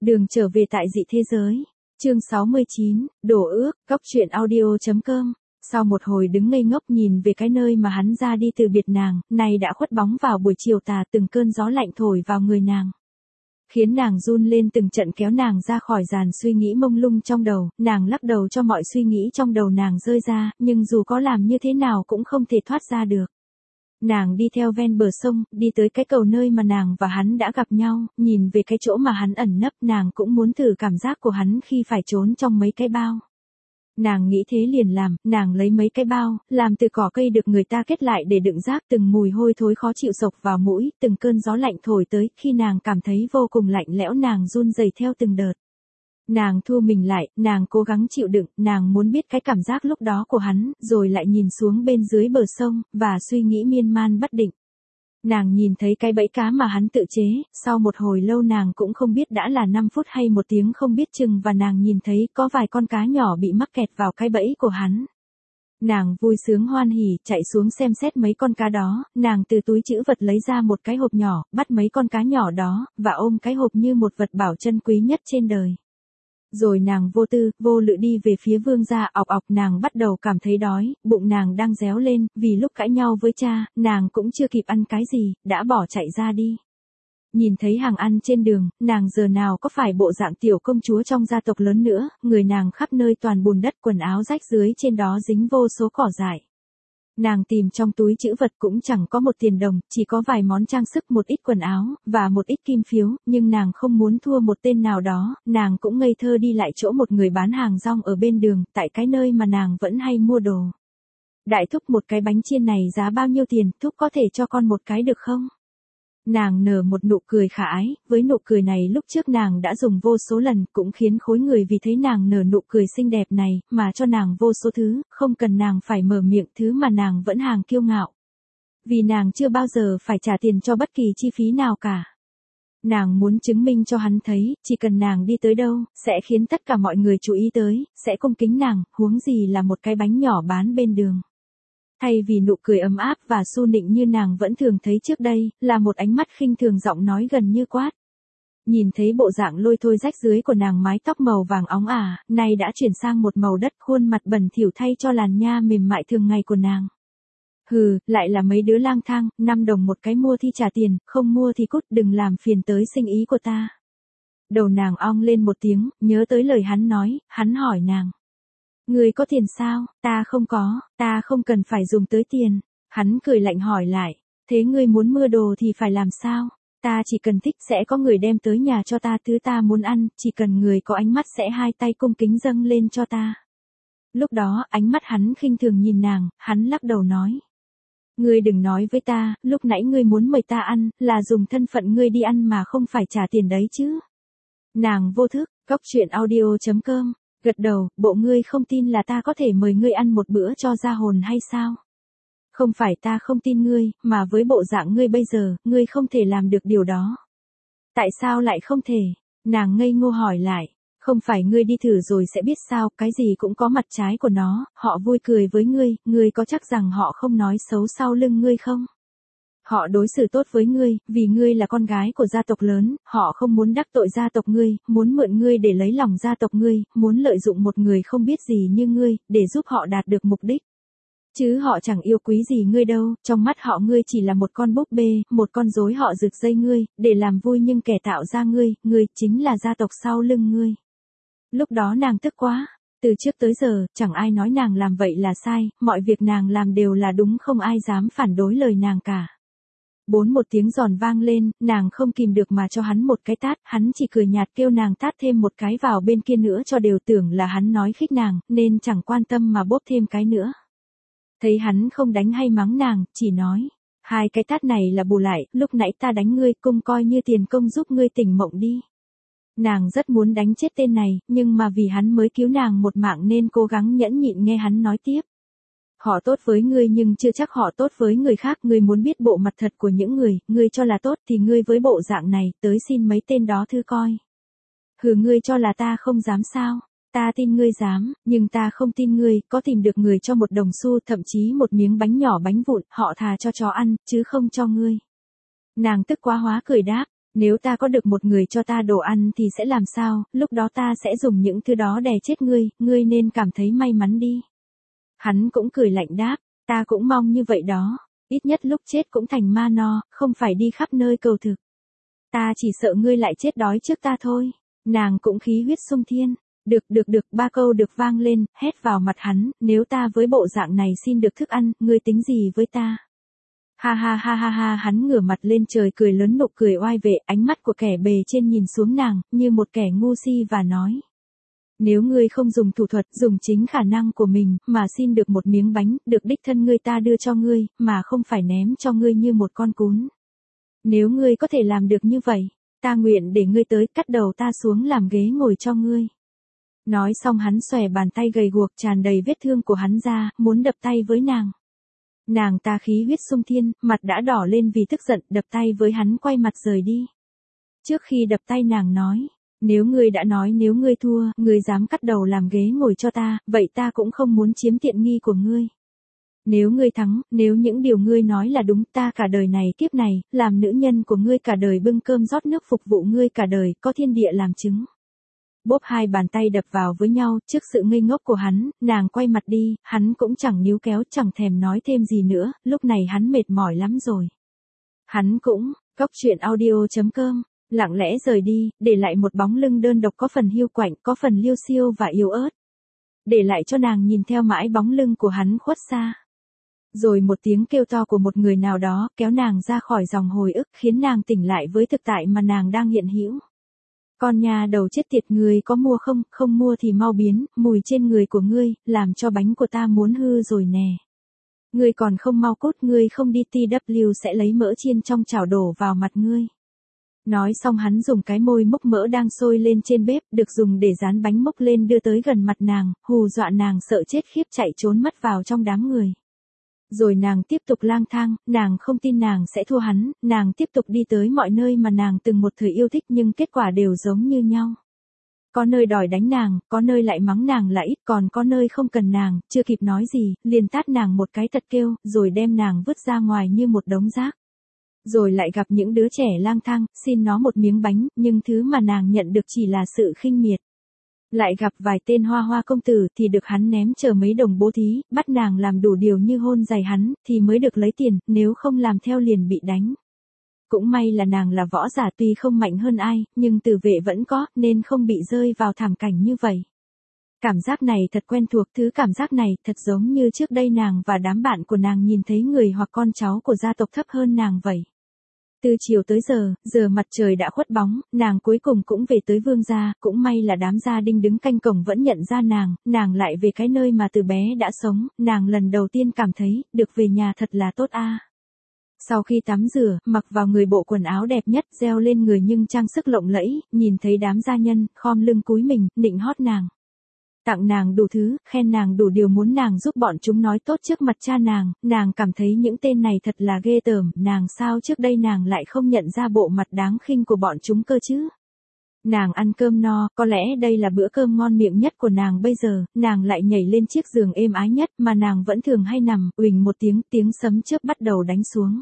Đường trở về tại dị thế giới. Chương 69, đổ ước, góc truyện audio.com. Sau một hồi đứng ngây ngốc nhìn về cái nơi mà hắn ra đi từ biệt nàng, này đã khuất bóng vào buổi chiều tà, từng cơn gió lạnh thổi vào người nàng, khiến nàng run lên từng trận, kéo nàng ra khỏi dàn suy nghĩ mông lung trong đầu. Nàng lắc đầu cho mọi suy nghĩ trong đầu nàng rơi ra, nhưng dù có làm như thế nào cũng không thể thoát ra được. Nàng đi theo ven bờ sông, đi tới cái cầu nơi mà nàng và hắn đã gặp nhau, nhìn về cái chỗ mà hắn ẩn nấp, nàng cũng muốn thử cảm giác của hắn khi phải trốn trong mấy cái bao. Nàng nghĩ thế liền làm, nàng lấy mấy cái bao, làm từ cỏ cây được người ta kết lại để đựng rác, từng mùi hôi thối khó chịu xộc vào mũi, từng cơn gió lạnh thổi tới, khi nàng cảm thấy vô cùng lạnh lẽo nàng run rẩy theo từng đợt. Nàng thu mình lại, nàng cố gắng chịu đựng, nàng muốn biết cái cảm giác lúc đó của hắn, rồi lại nhìn xuống bên dưới bờ sông, và suy nghĩ miên man bất định. Nàng nhìn thấy cái bẫy cá mà hắn tự chế, sau một hồi lâu nàng cũng không biết đã là 5 phút hay 1 tiếng không biết chừng, và nàng nhìn thấy có vài con cá nhỏ bị mắc kẹt vào cái bẫy của hắn. Nàng vui sướng hoan hỉ, chạy xuống xem xét mấy con cá đó, nàng từ túi trữ vật lấy ra một cái hộp nhỏ, bắt mấy con cá nhỏ đó, và ôm cái hộp như một vật bảo chân quý nhất trên đời. Rồi nàng vô tư, vô lự đi về phía vương gia. Ọc ọc, nàng bắt đầu cảm thấy đói, bụng nàng đang réo lên, vì lúc cãi nhau với cha, nàng cũng chưa kịp ăn cái gì, đã bỏ chạy ra đi. Nhìn thấy hàng ăn trên đường, nàng giờ nào có phải bộ dạng tiểu công chúa trong gia tộc lớn nữa, người nàng khắp nơi toàn bùn đất, quần áo rách rưới trên đó dính vô số cỏ dại. Nàng tìm trong túi trữ vật cũng chẳng có 1 tiền đồng, chỉ có vài món trang sức, một ít quần áo, và một ít kim phiếu, nhưng nàng không muốn thua một tên nào đó, nàng cũng ngây thơ đi lại chỗ một người bán hàng rong ở bên đường, tại cái nơi mà nàng vẫn hay mua đồ. Đại thúc, một cái bánh chiên này giá bao nhiêu tiền, thúc có thể cho con một cái được không? Nàng nở một nụ cười khả ái, với nụ cười này lúc trước nàng đã dùng vô số lần, cũng khiến khối người vì thấy nàng nở nụ cười xinh đẹp này, mà cho nàng vô số thứ, không cần nàng phải mở miệng, thứ mà nàng vẫn hàng kiêu ngạo. Vì nàng chưa bao giờ phải trả tiền cho bất kỳ chi phí nào cả. Nàng muốn chứng minh cho hắn thấy, chỉ cần nàng đi tới đâu, sẽ khiến tất cả mọi người chú ý tới, sẽ cung kính nàng, huống gì là một cái bánh nhỏ bán bên đường. Thay vì nụ cười ấm áp và su nịnh như nàng vẫn thường thấy trước đây, là một ánh mắt khinh thường, giọng nói gần như quát. Nhìn thấy bộ dạng lôi thôi rách rưới của nàng, mái tóc màu vàng óng ả, nay đã chuyển sang một màu đất, khuôn mặt bẩn thỉu thay cho làn da mềm mại thường ngày của nàng. Hừ, lại là mấy đứa lang thang, 5 đồng một cái, mua thì trả tiền, không mua thì cút, đừng làm phiền tới sinh ý của ta. Đầu nàng ong lên một tiếng, nhớ tới lời hắn nói, hắn hỏi nàng. Ngươi có tiền sao? Ta không có, ta không cần phải dùng tới tiền. Hắn cười lạnh hỏi lại, thế ngươi muốn mua đồ thì phải làm sao? Ta chỉ cần thích sẽ có người đem tới nhà cho ta thứ ta muốn ăn, chỉ cần người có ánh mắt sẽ hai tay cung kính dâng lên cho ta. Lúc đó, ánh mắt hắn khinh thường nhìn nàng, hắn lắc đầu nói. Ngươi đừng nói với ta, lúc nãy ngươi muốn mời ta ăn, là dùng thân phận ngươi đi ăn mà không phải trả tiền đấy chứ. Nàng vô thức, góc truyện audio.com. Gật đầu, bộ ngươi không tin là ta có thể mời ngươi ăn một bữa cho ra hồn hay sao? Không phải ta không tin ngươi, mà với bộ dạng ngươi bây giờ, ngươi không thể làm được điều đó. Tại sao lại không thể? Nàng ngây ngô hỏi lại. Không phải ngươi đi thử rồi sẽ biết sao, cái gì cũng có mặt trái của nó, họ vui cười với ngươi có chắc rằng họ không nói xấu sau lưng ngươi không? Họ đối xử tốt với ngươi, vì ngươi là con gái của gia tộc lớn, họ không muốn đắc tội gia tộc ngươi, muốn mượn ngươi để lấy lòng gia tộc ngươi, muốn lợi dụng một người không biết gì như ngươi, để giúp họ đạt được mục đích. Chứ họ chẳng yêu quý gì ngươi đâu, trong mắt họ ngươi chỉ là một con búp bê, một con rối họ rực dây ngươi, để làm vui, nhưng kẻ tạo ra ngươi chính là gia tộc sau lưng ngươi. Lúc đó nàng tức quá. Từ trước tới giờ, chẳng ai nói nàng làm vậy là sai, mọi việc nàng làm đều là đúng, không ai dám phản đối lời nàng cả. Một tiếng giòn vang lên, nàng không kìm được mà cho hắn một cái tát, hắn chỉ cười nhạt kêu nàng tát thêm một cái vào bên kia nữa cho đều, tưởng là hắn nói khích nàng, nên chẳng quan tâm mà bóp thêm cái nữa. Thấy hắn không đánh hay mắng nàng, chỉ nói, 2 cái tát này là bù lại, lúc nãy ta đánh ngươi, cung coi như tiền công giúp ngươi tỉnh mộng đi. Nàng rất muốn đánh chết tên này, nhưng mà vì hắn mới cứu nàng một mạng nên cố gắng nhẫn nhịn nghe hắn nói tiếp. Họ tốt với ngươi nhưng chưa chắc họ tốt với người khác, ngươi muốn biết bộ mặt thật của những người, ngươi cho là tốt thì ngươi với bộ dạng này, tới xin mấy tên đó thử coi. Hừ, ngươi cho là ta không dám sao? Ta tin ngươi dám, nhưng ta không tin ngươi, có tìm được người cho 1 đồng xu, thậm chí 1 miếng bánh nhỏ bánh vụn, họ thà cho chó ăn, chứ không cho ngươi. Nàng tức quá hóa cười đáp, Nếu ta có được một người cho ta đồ ăn thì sẽ làm sao, lúc đó ta sẽ dùng những thứ đó đè chết ngươi nên cảm thấy may mắn đi. Hắn cũng cười lạnh đáp, ta cũng mong như vậy đó, ít nhất lúc chết cũng thành ma no, không phải đi khắp nơi cầu thực. Ta chỉ sợ ngươi lại chết đói trước ta thôi. Nàng cũng khí huyết sung thiên. Được, ba câu được vang lên, hét vào mặt hắn, nếu ta với bộ dạng này xin được thức ăn, ngươi tính gì với ta? Ha, hắn ngửa mặt lên trời cười lớn, nụ cười oai vệ, ánh mắt của kẻ bề trên nhìn xuống nàng, như một kẻ ngu si và nói. Nếu ngươi không dùng thủ thuật, dùng chính khả năng của mình, mà xin được một miếng bánh, được đích thân ngươi ta đưa cho ngươi, mà không phải ném cho ngươi như một con cún. Nếu ngươi có thể làm được như vậy, ta nguyện để ngươi tới cắt đầu ta xuống làm ghế ngồi cho ngươi. Nói xong hắn xòe bàn tay gầy guộc tràn đầy vết thương của hắn ra, muốn đập tay với nàng. Nàng ta khí huyết sung thiên, mặt đã đỏ lên vì tức giận, đập tay với hắn quay mặt rời đi. Trước khi đập tay nàng nói, nếu ngươi đã nói nếu ngươi thua, ngươi dám cắt đầu làm ghế ngồi cho ta, vậy ta cũng không muốn chiếm tiện nghi của ngươi. Nếu ngươi thắng, nếu những điều ngươi nói là đúng, ta cả đời này kiếp này, làm nữ nhân của ngươi cả đời, bưng cơm rót nước phục vụ ngươi cả đời, có thiên địa làm chứng. Bốp hai bàn tay đập vào với nhau, trước sự ngây ngốc của hắn, nàng quay mặt đi, hắn cũng chẳng níu kéo, chẳng thèm nói thêm gì nữa, lúc này hắn mệt mỏi lắm rồi. Hắn cũng, Cốc.audio.com, lặng lẽ rời đi, để lại một bóng lưng đơn độc có phần hiu quạnh, có phần liêu xiêu và yếu ớt. Để lại cho nàng nhìn theo mãi bóng lưng của hắn khuất xa. Rồi một tiếng kêu to của một người nào đó, kéo nàng ra khỏi dòng hồi ức, khiến nàng tỉnh lại với thực tại mà nàng đang hiện hữu. Con nhà đầu chết tiệt, ngươi có mua không, không mua thì mau biến, mùi trên người của ngươi, làm cho bánh của ta muốn hư rồi nè. Ngươi còn không mau cút, ngươi không đi TW sẽ lấy mỡ chiên trong chảo đổ vào mặt ngươi. Nói xong hắn dùng cái môi múc mỡ đang sôi lên trên bếp, được dùng để dán bánh mốc lên đưa tới gần mặt nàng, hù dọa nàng sợ chết khiếp chạy trốn mất vào trong đám người. Rồi nàng tiếp tục lang thang, nàng không tin nàng sẽ thua hắn, nàng tiếp tục đi tới mọi nơi mà nàng từng một thời yêu thích nhưng kết quả đều giống như nhau. Có nơi đòi đánh nàng, có nơi lại mắng nàng là ít, còn có nơi không cần nàng, chưa kịp nói gì, liền tát nàng một cái thật kêu, rồi đem nàng vứt ra ngoài như một đống rác. Rồi lại gặp những đứa trẻ lang thang, xin nó một miếng bánh, nhưng thứ mà nàng nhận được chỉ là sự khinh miệt. Lại gặp vài tên hoa công tử thì được hắn ném chờ mấy đồng bố thí, bắt nàng làm đủ điều như hôn giày hắn, thì mới được lấy tiền, nếu không làm theo liền bị đánh. Cũng may là nàng là võ giả, tuy không mạnh hơn ai, nhưng tử vệ vẫn có, nên không bị rơi vào thảm cảnh như vậy. Cảm giác này thật quen thuộc, thứ cảm giác này thật giống như trước đây nàng và đám bạn của nàng nhìn thấy người hoặc con cháu của gia tộc thấp hơn nàng vậy. Từ chiều tới giờ mặt trời đã khuất bóng, nàng cuối cùng cũng về tới Vương gia, cũng may là đám gia đình đứng canh cổng vẫn nhận ra nàng lại về cái nơi mà từ bé đã sống, nàng lần đầu tiên cảm thấy, được về nhà thật là tốt a. Sau khi tắm rửa, mặc vào người bộ quần áo đẹp nhất, reo lên người nhưng trang sức lộng lẫy, nhìn thấy đám gia nhân, khom lưng cúi mình, nịnh hót nàng. Tặng nàng đủ thứ, khen nàng đủ điều, muốn nàng giúp bọn chúng nói tốt trước mặt cha nàng cảm thấy những tên này thật là ghê tởm, nàng sao trước đây nàng lại không nhận ra bộ mặt đáng khinh của bọn chúng cơ chứ. Nàng ăn cơm no, có lẽ đây là bữa cơm ngon miệng nhất của nàng bây giờ, nàng lại nhảy lên chiếc giường êm ái nhất mà nàng vẫn thường hay nằm, uỳnh một tiếng sấm chớp bắt đầu đánh xuống.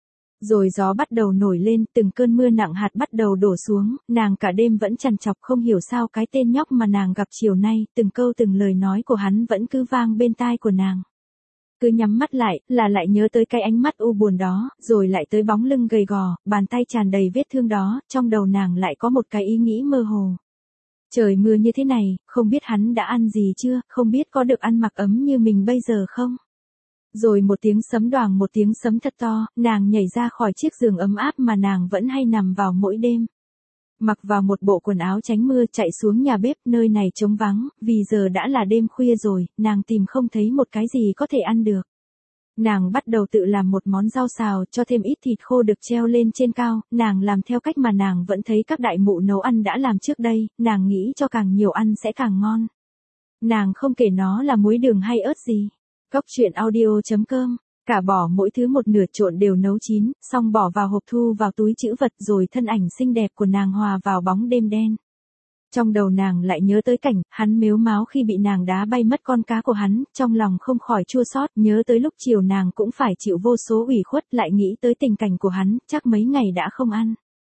Rồi gió bắt đầu nổi lên, từng cơn mưa nặng hạt bắt đầu đổ xuống, nàng cả đêm vẫn trằn trọc không hiểu sao cái tên nhóc mà nàng gặp chiều nay, từng câu từng lời nói của hắn vẫn cứ vang bên tai của nàng. Cứ nhắm mắt lại, là lại nhớ tới cái ánh mắt u buồn đó, rồi lại tới bóng lưng gầy gò, bàn tay tràn đầy vết thương đó, trong đầu nàng lại có một cái ý nghĩ mơ hồ. Trời mưa như thế này, không biết hắn đã ăn gì chưa, không biết có được ăn mặc ấm như mình bây giờ không? Rồi một tiếng sấm đoàng, một tiếng sấm thật to, nàng nhảy ra khỏi chiếc giường ấm áp mà nàng vẫn hay nằm vào mỗi đêm. Mặc vào một bộ quần áo tránh mưa chạy xuống nhà bếp, nơi này trống vắng, vì giờ đã là đêm khuya rồi, nàng tìm không thấy một cái gì có thể ăn được. Nàng bắt đầu tự làm một món rau xào, cho thêm ít thịt khô được treo lên trên cao, nàng làm theo cách mà nàng vẫn thấy các đại mụ nấu ăn đã làm trước đây, nàng nghĩ cho càng nhiều ăn sẽ càng ngon. Nàng không kể nó là muối đường hay ớt gì. Cốc.audio.com, cả bỏ mỗi thứ một nửa trộn đều nấu chín, xong bỏ vào hộp thu vào túi trữ vật, rồi thân ảnh xinh đẹp của nàng hòa vào bóng đêm đen. Trong đầu nàng lại nhớ tới cảnh, hắn mếu máo khi bị nàng đá bay mất con cá của hắn, trong lòng không khỏi chua xót, nhớ tới lúc chiều nàng cũng phải chịu vô số ủy khuất, lại nghĩ tới tình cảnh của hắn, chắc mấy ngày đã không ăn.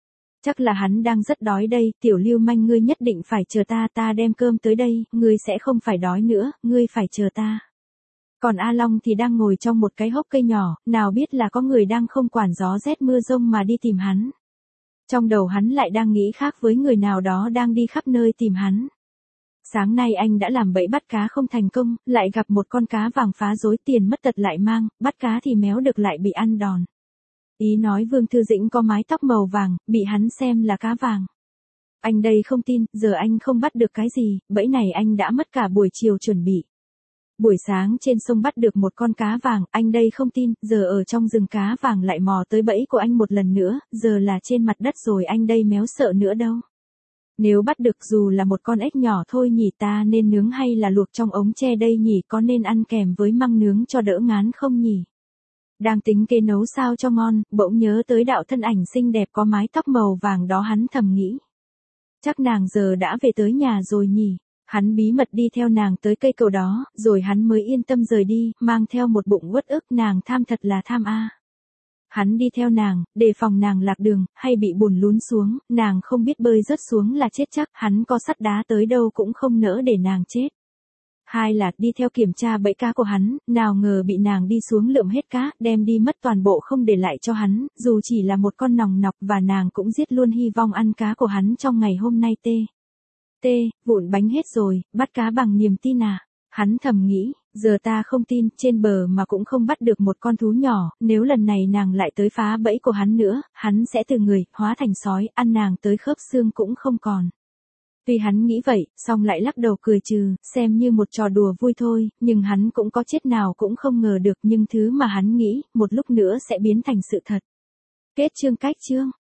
Chắc là hắn đang rất đói đây, tiểu lưu manh ngươi nhất định phải chờ ta đem cơm tới đây, ngươi sẽ không phải đói nữa, ngươi phải chờ ta. Còn A Long thì đang ngồi trong một cái hốc cây nhỏ, nào biết là có người đang không quản gió rét mưa rông mà đi tìm hắn. Trong đầu hắn lại đang nghĩ khác với người nào đó đang đi khắp nơi tìm hắn. Sáng nay anh đã làm bẫy bắt cá không thành công, lại gặp một con cá vàng phá rối tiền mất tật lại mang, bắt cá thì méo được lại bị ăn đòn. Ý nói Vương Thư Dĩnh có mái tóc màu vàng, bị hắn xem là cá vàng. Anh đây không tin, giờ anh không bắt được cái gì, bẫy này anh đã mất cả buổi chiều chuẩn bị. Buổi sáng trên sông bắt được một con cá vàng, anh đây không tin, giờ ở trong rừng cá vàng lại mò tới bẫy của anh một lần nữa, giờ là trên mặt đất rồi anh đây méo sợ nữa đâu. Nếu bắt được dù là một con ếch nhỏ thôi nhỉ, ta nên nướng hay là luộc trong ống tre đây nhỉ, có nên ăn kèm với măng nướng cho đỡ ngán không nhỉ? Đang tính kế nấu sao cho ngon, bỗng nhớ tới đạo thân ảnh xinh đẹp có mái tóc màu vàng đó, hắn thầm nghĩ. Chắc nàng giờ đã về tới nhà rồi nhỉ? Hắn bí mật đi theo nàng tới cây cầu đó, rồi hắn mới yên tâm rời đi, mang theo một bụng uất ức, nàng tham thật là tham a. Hắn đi theo nàng, đề phòng nàng lạc đường, hay bị bùn lún xuống, nàng không biết bơi rớt xuống là chết chắc, hắn có sắt đá tới đâu cũng không nỡ để nàng chết. Hai là đi theo kiểm tra bẫy cá của hắn, nào ngờ bị nàng đi xuống lượm hết cá, đem đi mất toàn bộ không để lại cho hắn, dù chỉ là một con nòng nọc, và nàng cũng giết luôn hy vọng ăn cá của hắn trong ngày hôm nay. Vụn bánh hết rồi, bắt cá bằng niềm tin à? Hắn thầm nghĩ, giờ ta không tin, trên bờ mà cũng không bắt được một con thú nhỏ, nếu lần này nàng lại tới phá bẫy của hắn nữa, hắn sẽ từ người, hóa thành sói, ăn nàng tới khớp xương cũng không còn. Tuy hắn nghĩ vậy, xong lại lắc đầu cười trừ, xem như một trò đùa vui thôi, nhưng hắn cũng có chết nào cũng không ngờ được, nhưng thứ mà hắn nghĩ, một lúc nữa sẽ biến thành sự thật. Kết chương.